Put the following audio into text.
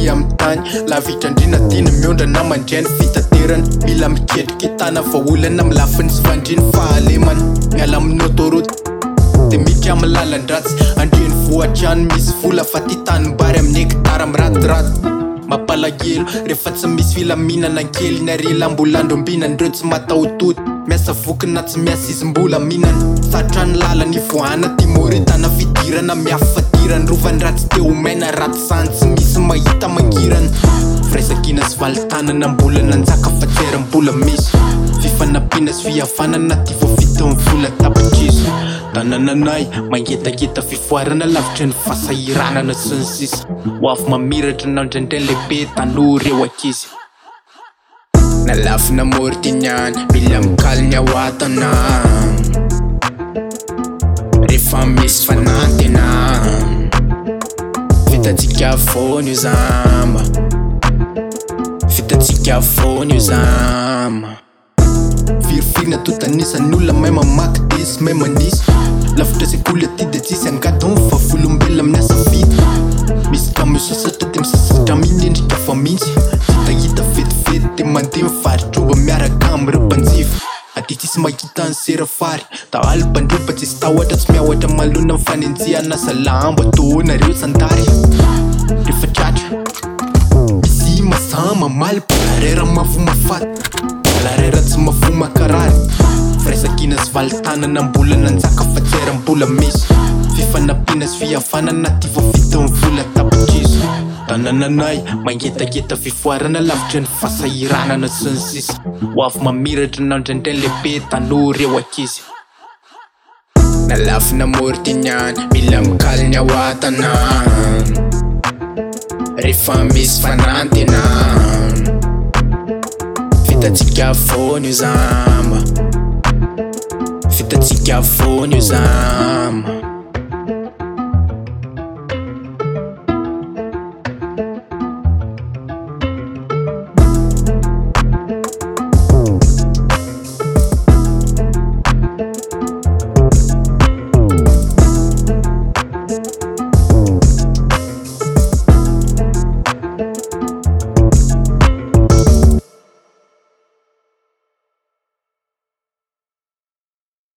aty amy tany lavitrandrina tiana miondra na mandray ny fitaterana mila miketriky tana fa olana amy lafiny sy fandriny fahalemana miala amin'ny autoroute de miditra amy lalan-dratsy andreny voatrano misy vola fa ty tanimbary amin'ny hekitara miratiraty mampalahelo rehefa tsy misy filaminana ankely ny arela mbola andrombinandreo tsy matahototy miasa voky na tsy miasa izy mbola minana satrany lalany voana timoretana fidirana miafadirany rovany ratsy teo maina raty sany tsy misy mahita mangirana firaisakina sy valitanana mbola nanjaka fa tsera mbola misy fifanampiana sy fihavanana ty voavita ny vola tapitriso tanananay mangetageta fifoarana lavitry ny fasahiranana sy ny sisa ho avy mamiratra nandraindray lehibe tanora eo akizy na lafina mortiniany mila mikaly ao atana rehefa misy fanantena vitatsika fony io zama vitatsika fony io zama firifirina totanisany olona mahay mamaky desy mahay manisy lavitra sekoly aty de tsisy angatony fa volombelona amin'ny asa vita misy kamosasatra de misasatra minendrika fa mintsy hitahita vetivety de mandeha mivarotrova miaraka am'ireo mpanjifa aty tsisy mahita ny serafary tahaly mpandropa tsisy tahoatra tsy miahoatra malona mifanenjiana salamba toanareo sandary rehefa tratra misy mazama maly palarera mavo mafaty palarera tsy mavo makarary firaisakina sy valitanana mbola nanjaka fa tsera mbola misy fifanampiana sy fihavanana ty voavita ny vola tapitriso tanananay mangetageta fifoarana lavitry ny fasahiranana sy ny sisa ho avy mamiratra nandraindray lehibe tanora eo akizy na lafina mortiniany mila mikaly ao atana rehefa misy fanantena vitatsika fony io zama vitatsika fony io zama